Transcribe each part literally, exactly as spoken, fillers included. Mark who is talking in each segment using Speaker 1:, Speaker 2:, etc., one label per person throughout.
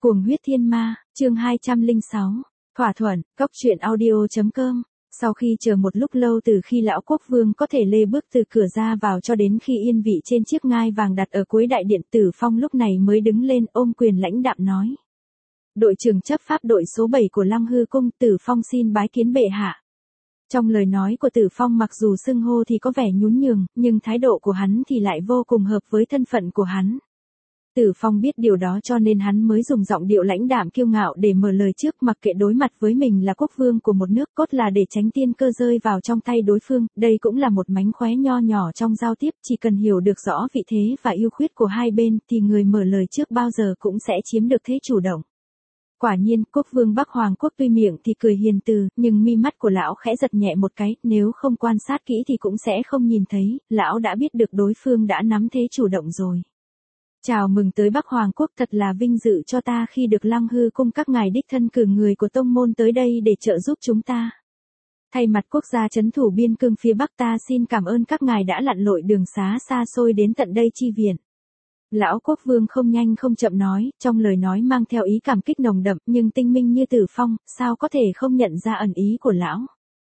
Speaker 1: Cuồng huyết thiên ma, chương hai trăm lẻ sáu. Thỏa thuận, cốc truyện audio.com. Sau khi chờ một lúc lâu từ khi lão quốc vương có thể lê bước từ cửa ra vào cho đến khi yên vị trên chiếc ngai vàng đặt ở cuối đại điện, Tử Phong lúc này mới đứng lên ôm quyền lãnh đạm nói. Đội trưởng chấp pháp đội số bảy của Lăng Hư Cung, Tử Phong xin bái kiến bệ hạ. Trong lời nói của Tử Phong mặc dù xưng hô thì có vẻ nhún nhường, nhưng thái độ của hắn thì lại vô cùng hợp với thân phận của hắn. Tử Phong biết điều đó cho nên hắn mới dùng giọng điệu lãnh đạm kiêu ngạo để mở lời trước, mặc kệ đối mặt với mình là quốc vương của một nước, cốt là để tránh tiên cơ rơi vào trong tay đối phương, đây cũng là một mánh khóe nho nhỏ trong giao tiếp, chỉ cần hiểu được rõ vị thế và ưu khuyết của hai bên thì người mở lời trước bao giờ cũng sẽ chiếm được thế chủ động. Quả nhiên, quốc vương Bắc Hoàng quốc tuy miệng thì cười hiền từ, nhưng mi mắt của lão khẽ giật nhẹ một cái, nếu không quan sát kỹ thì cũng sẽ không nhìn thấy, lão đã biết được đối phương đã nắm thế chủ động rồi. Chào mừng tới Bắc Hoàng quốc, thật là vinh dự cho ta khi được Lăng Hư Cung các ngài đích thân cử người của tông môn tới đây để trợ giúp chúng ta. Thay mặt quốc gia trấn thủ biên cương phía Bắc, ta xin cảm ơn các ngài đã lặn lội đường xá xa xôi đến tận đây chi viện. Lão quốc vương không nhanh không chậm nói, trong lời nói mang theo ý cảm kích nồng đậm, nhưng tinh minh như Tử Phong, sao có thể không nhận ra ẩn ý của lão.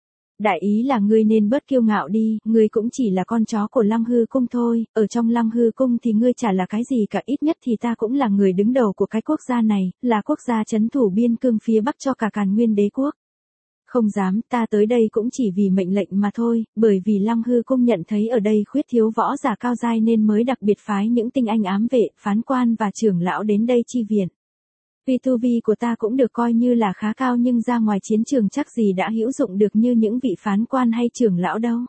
Speaker 1: Đại ý là ngươi nên bớt kiêu ngạo đi, ngươi cũng chỉ là con chó của Lăng Hư Cung thôi, ở trong Lăng Hư Cung thì ngươi chả là cái gì cả, ít nhất thì ta cũng là người đứng đầu của cái quốc gia này, là quốc gia trấn thủ biên cương phía Bắc cho cả Càn Nguyên đế quốc. Không dám, ta tới đây cũng chỉ vì mệnh lệnh mà thôi, bởi vì Lăng Hư Cung nhận thấy ở đây khuyết thiếu võ giả cao giai nên mới đặc biệt phái những tinh anh ám vệ, phán quan và trưởng lão đến đây chi viện. Tuy tu vi của ta cũng được coi như là khá cao nhưng ra ngoài chiến trường chắc gì đã hữu dụng được như những vị phán quan hay trưởng lão đâu.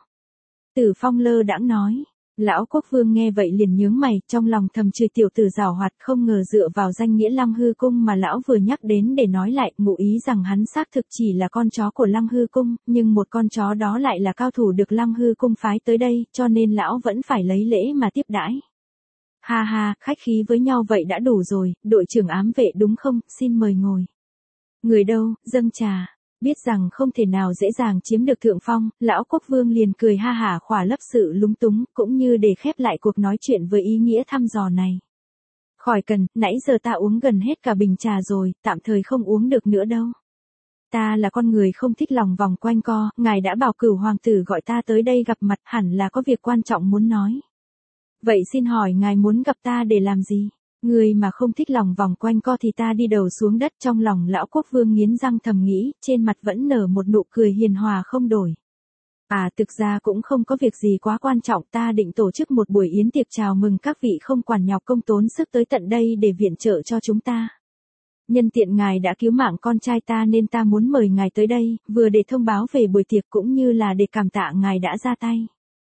Speaker 1: Tử Phong lơ đãng nói. Lão quốc vương nghe vậy liền nhướng mày, trong lòng thầm chửi tiểu tử giảo hoạt, không ngờ dựa vào danh nghĩa Lăng Hư Cung mà lão vừa nhắc đến để nói lại, ngụ ý rằng hắn xác thực chỉ là con chó của Lăng Hư Cung, nhưng một con chó đó lại là cao thủ được Lăng Hư Cung phái tới đây, cho nên lão vẫn phải lấy lễ mà tiếp đãi. Ha ha, khách khí với nhau vậy đã đủ rồi, đội trưởng ám vệ đúng không, xin mời ngồi. Người đâu, dâng trà. Biết rằng không thể nào dễ dàng chiếm được thượng phong, lão quốc vương liền cười ha hả khỏa lấp sự lúng túng, cũng như để khép lại cuộc nói chuyện với ý nghĩa thăm dò này. Khỏi cần, nãy giờ ta uống gần hết cả bình trà rồi, tạm thời không uống được nữa đâu. Ta là con người không thích lòng vòng quanh co, ngài đã bảo Cửu hoàng tử gọi ta tới đây gặp mặt, hẳn là có việc quan trọng muốn nói. Vậy xin hỏi ngài muốn gặp ta để làm gì? Người mà không thích lòng vòng quanh co thì ta đi đầu xuống đất. Trong lòng lão quốc vương nghiến răng thầm nghĩ, trên mặt vẫn nở một nụ cười hiền hòa không đổi. À thực ra cũng không có việc gì quá quan trọng, ta định tổ chức một buổi yến tiệc chào mừng các vị không quản nhọc công tốn sức tới tận đây để viện trợ cho chúng ta. Nhân tiện ngài đã cứu mạng con trai ta nên ta muốn mời ngài tới đây, vừa để thông báo về buổi tiệc cũng như là để cảm tạ ngài đã ra tay.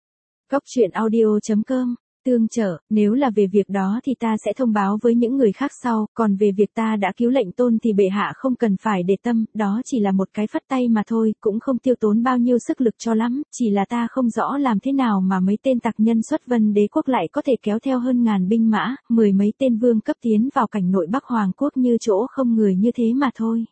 Speaker 1: Cốc truyện audio.com. Tương trợ, nếu là về việc đó thì ta sẽ thông báo với những người khác sau, còn về việc ta đã cứu lệnh tôn thì bệ hạ không cần phải để tâm, đó chỉ là một cái phất tay mà thôi, cũng không tiêu tốn bao nhiêu sức lực cho lắm, chỉ là ta không rõ làm thế nào mà mấy tên tặc nhân xuất Vân đế quốc lại có thể kéo theo hơn ngàn binh mã, mười mấy tên vương cấp tiến vào cảnh nội Bắc Hoàng quốc như chỗ không người như thế mà thôi.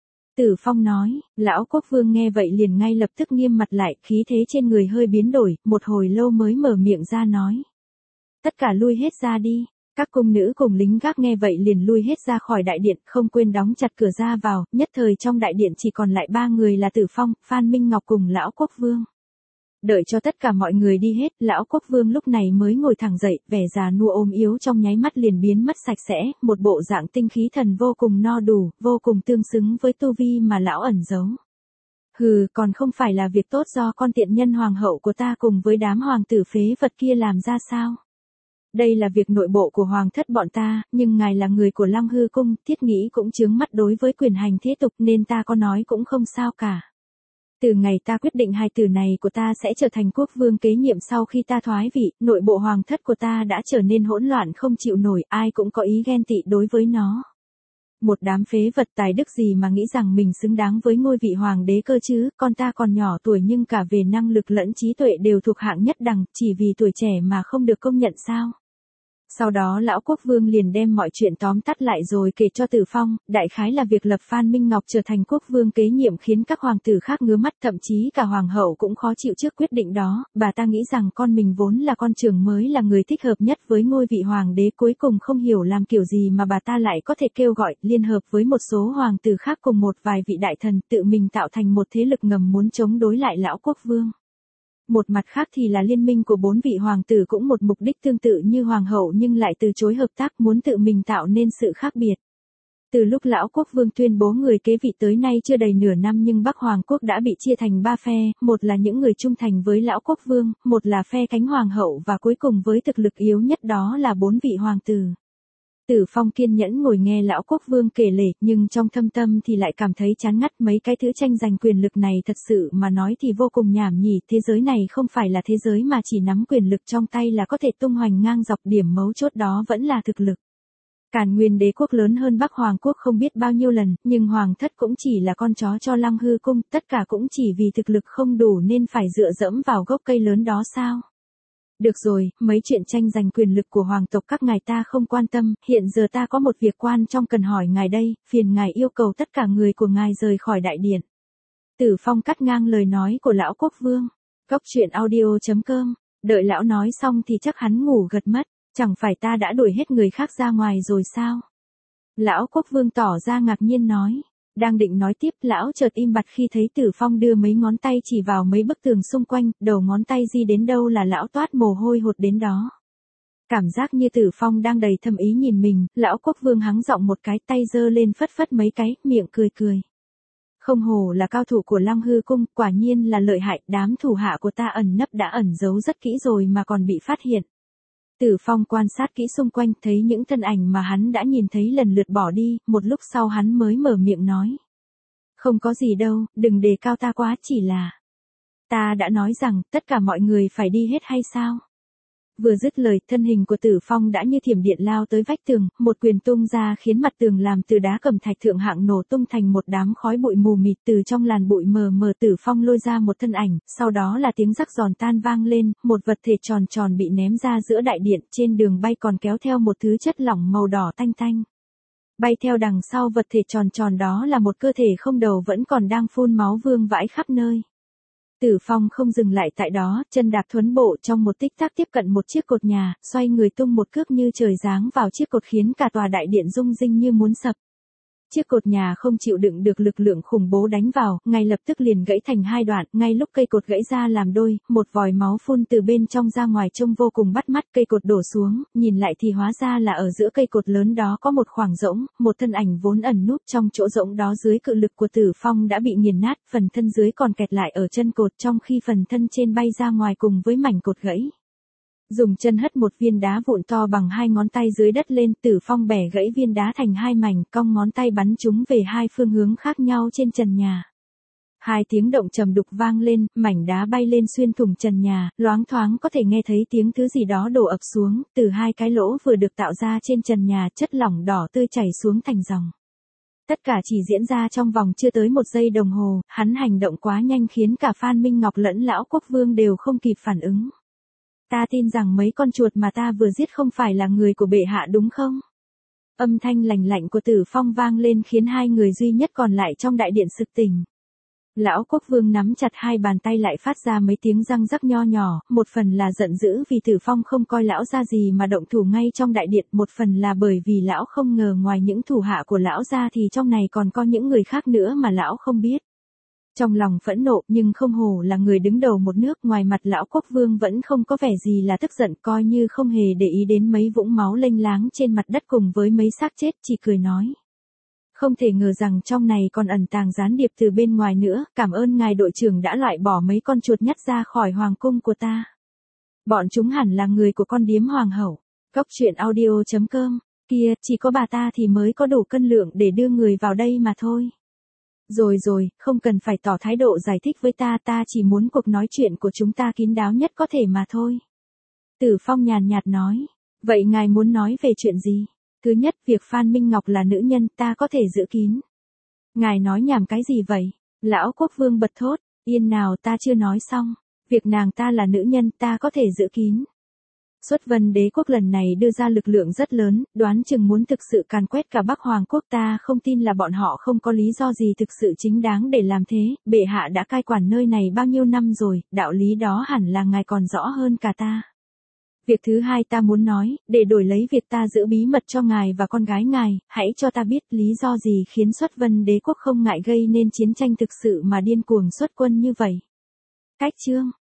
Speaker 1: Tử Phong nói, lão quốc vương nghe vậy liền ngay lập tức nghiêm mặt lại, khí thế trên người hơi biến đổi, một hồi lâu mới mở miệng ra nói. Tất cả lui hết ra đi. Các cung nữ cùng lính gác nghe vậy liền lui hết ra khỏi đại điện, không quên đóng chặt cửa ra vào, nhất thời trong đại điện chỉ còn lại ba người là Tử Phong, Phan Minh Ngọc cùng lão quốc vương. Đợi cho tất cả mọi người đi hết, lão quốc vương lúc này mới ngồi thẳng dậy, vẻ già nua ốm yếu trong nháy mắt liền biến mất sạch sẽ, một bộ dạng tinh khí thần vô cùng no đủ, vô cùng tương xứng với tu vi mà lão ẩn giấu. Hừ, còn không phải là việc tốt do con tiện nhân hoàng hậu của ta cùng với đám hoàng tử phế vật kia làm ra sao? Đây là việc nội bộ của hoàng thất bọn ta, nhưng ngài là người của Lăng Hư Cung, thiết nghĩ cũng chướng mắt đối với quyền hành thế tục nên ta có nói cũng không sao cả. Từ ngày ta quyết định hai từ này của ta sẽ trở thành quốc vương kế nhiệm sau khi ta thoái vị, nội bộ hoàng thất của ta đã trở nên hỗn loạn không chịu nổi, ai cũng có ý ghen tị đối với nó. Một đám phế vật tài đức gì mà nghĩ rằng mình xứng đáng với ngôi vị hoàng đế cơ chứ, con ta còn nhỏ tuổi nhưng cả về năng lực lẫn trí tuệ đều thuộc hạng nhất đẳng, chỉ vì tuổi trẻ mà không được công nhận sao? Sau đó lão quốc vương liền đem mọi chuyện tóm tắt lại rồi kể cho Tử Phong, đại khái là việc lập Phan Minh Ngọc trở thành quốc vương kế nhiệm khiến các hoàng tử khác ngứa mắt, thậm chí cả hoàng hậu cũng khó chịu trước quyết định đó, bà ta nghĩ rằng con mình vốn là con trưởng mới là người thích hợp nhất với ngôi vị hoàng đế, cuối cùng không hiểu làm kiểu gì mà bà ta lại có thể kêu gọi, liên hợp với một số hoàng tử khác cùng một vài vị đại thần tự mình tạo thành một thế lực ngầm muốn chống đối lại lão quốc vương. Một mặt khác thì là liên minh của bốn vị hoàng tử cũng một mục đích tương tự như hoàng hậu nhưng lại từ chối hợp tác, muốn tự mình tạo nên sự khác biệt. Từ lúc lão quốc vương tuyên bố người kế vị tới nay chưa đầy nửa năm nhưng Bắc Hoàng quốc đã bị chia thành ba phe, một là những người trung thành với lão quốc vương, một là phe cánh hoàng hậu và cuối cùng với thực lực yếu nhất đó là bốn vị hoàng tử. Tử Phong kiên nhẫn ngồi nghe lão quốc vương kể lể, nhưng trong thâm tâm thì lại cảm thấy chán ngắt, mấy cái thứ tranh giành quyền lực này thật sự mà nói thì vô cùng nhảm nhí, thế giới này không phải là thế giới mà chỉ nắm quyền lực trong tay là có thể tung hoành ngang dọc, điểm mấu chốt đó vẫn là thực lực. Càn Nguyên đế quốc lớn hơn Bắc Hoàng quốc không biết bao nhiêu lần, nhưng hoàng thất cũng chỉ là con chó cho Lăng Hư cung, tất cả cũng chỉ vì thực lực không đủ nên phải dựa dẫm vào gốc cây lớn đó sao? Được rồi, mấy chuyện tranh giành quyền lực của hoàng tộc các ngài ta không quan tâm, hiện giờ ta có một việc quan trọng cần hỏi ngài đây, phiền ngài yêu cầu tất cả người của ngài rời khỏi đại điện. Tử Phong cắt ngang lời nói của lão quốc vương. Cốc truyện audio chấm com, đợi lão nói xong thì chắc hắn ngủ gật mất, chẳng phải ta đã đuổi hết người khác ra ngoài rồi sao? Lão quốc vương tỏ ra ngạc nhiên nói. Đang định nói tiếp, lão chợt im bặt khi thấy Tử Phong đưa mấy ngón tay chỉ vào mấy bức tường xung quanh, đầu ngón tay di đến đâu là lão toát mồ hôi hột đến đó. Cảm giác như Tử Phong đang đầy thâm ý nhìn mình, lão quốc vương hắng giọng một cái, tay giơ lên phất phất mấy cái, miệng cười cười. Không hổ là cao thủ của Lăng Hư cung, quả nhiên là lợi hại, đám thủ hạ của ta ẩn nấp đã ẩn giấu rất kỹ rồi mà còn bị phát hiện. Tử Phong quan sát kỹ xung quanh, thấy những thân ảnh mà hắn đã nhìn thấy lần lượt bỏ đi, một lúc sau hắn mới mở miệng nói. Không có gì đâu, đừng đề cao ta quá, chỉ là... Ta đã nói rằng, tất cả mọi người phải đi hết hay sao? Vừa dứt lời, thân hình của Tử Phong đã như thiểm điện lao tới vách tường, một quyền tung ra khiến mặt tường làm từ đá cẩm thạch thượng hạng nổ tung thành một đám khói bụi mù mịt, từ trong làn bụi mờ mờ Tử Phong lôi ra một thân ảnh, sau đó là tiếng rắc giòn tan vang lên, một vật thể tròn tròn bị ném ra giữa đại điện, trên đường bay còn kéo theo một thứ chất lỏng màu đỏ tanh tanh. Bay theo đằng sau vật thể tròn tròn đó là một cơ thể không đầu vẫn còn đang phun máu vương vãi khắp nơi. Tử Phong không dừng lại tại đó, chân đạp thuấn bộ trong một tích tắc tiếp cận một chiếc cột nhà, xoay người tung một cước như trời giáng vào chiếc cột khiến cả tòa đại điện rung rinh như muốn sập. Chiếc cột nhà không chịu đựng được lực lượng khủng bố đánh vào, ngay lập tức liền gãy thành hai đoạn, ngay lúc cây cột gãy ra làm đôi, một vòi máu phun từ bên trong ra ngoài trông vô cùng bắt mắt, cây cột đổ xuống, nhìn lại thì hóa ra là ở giữa cây cột lớn đó có một khoảng rỗng, một thân ảnh vốn ẩn núp trong chỗ rỗng đó dưới cự lực của Tử Phong đã bị nghiền nát, phần thân dưới còn kẹt lại ở chân cột trong khi phần thân trên bay ra ngoài cùng với mảnh cột gãy. Dùng chân hất một viên đá vụn to bằng hai ngón tay dưới đất lên, Tử Phong bẻ gãy viên đá thành hai mảnh, cong ngón tay bắn chúng về hai phương hướng khác nhau trên trần nhà. Hai tiếng động trầm đục vang lên, mảnh đá bay lên xuyên thủng trần nhà, loáng thoáng có thể nghe thấy tiếng thứ gì đó đổ ập xuống, từ hai cái lỗ vừa được tạo ra trên trần nhà, chất lỏng đỏ tươi chảy xuống thành dòng. Tất cả chỉ diễn ra trong vòng chưa tới một giây đồng hồ, hắn hành động quá nhanh khiến cả Phan Minh Ngọc lẫn lão quốc vương đều không kịp phản ứng. Ta tin rằng mấy con chuột mà ta vừa giết không phải là người của bệ hạ đúng không? Âm thanh lạnh lạnh của Tử Phong vang lên khiến hai người duy nhất còn lại trong đại điện sực tỉnh. Lão quốc vương nắm chặt hai bàn tay lại phát ra mấy tiếng răng rắc nho nhỏ, một phần là giận dữ vì Tử Phong không coi lão ra gì mà động thủ ngay trong đại điện, một phần là bởi vì lão không ngờ ngoài những thủ hạ của lão ra thì trong này còn có những người khác nữa mà lão không biết. Trong lòng phẫn nộ nhưng không hổ là người đứng đầu một nước, ngoài mặt lão quốc vương vẫn không có vẻ gì là tức giận, coi như không hề để ý đến mấy vũng máu lênh láng trên mặt đất cùng với mấy xác chết, chỉ cười nói. Không thể ngờ rằng trong này còn ẩn tàng gián điệp từ bên ngoài nữa, cảm ơn ngài đội trưởng đã loại bỏ mấy con chuột nhắt ra khỏi hoàng cung của ta. Bọn chúng hẳn là người của con điếm hoàng hậu. Cốc truyện audio chấm com, kia, chỉ có bà ta thì mới có đủ cân lượng để đưa người vào đây mà thôi. Rồi rồi, không cần phải tỏ thái độ giải thích với ta, ta chỉ muốn cuộc nói chuyện của chúng ta kín đáo nhất có thể mà thôi. Tử Phong nhàn nhạt nói, vậy ngài muốn nói về chuyện gì? Thứ nhất, việc Phan Minh Ngọc là nữ nhân, ta có thể giữ kín. Ngài nói nhảm cái gì vậy? Lão quốc vương bật thốt, yên nào ta chưa nói xong. Việc nàng ta là nữ nhân ta có thể giữ kín. Xuất Vân Đế quốc lần này đưa ra lực lượng rất lớn, đoán chừng muốn thực sự càn quét cả Bắc Hoàng quốc, ta không tin là bọn họ không có lý do gì thực sự chính đáng để làm thế, bệ hạ đã cai quản nơi này bao nhiêu năm rồi, đạo lý đó hẳn là ngài còn rõ hơn cả ta. Việc thứ hai ta muốn nói, để đổi lấy việc ta giữ bí mật cho ngài và con gái ngài, hãy cho ta biết lý do gì khiến Xuất Vân Đế quốc không ngại gây nên chiến tranh thực sự mà điên cuồng xuất quân như vậy. Cách chương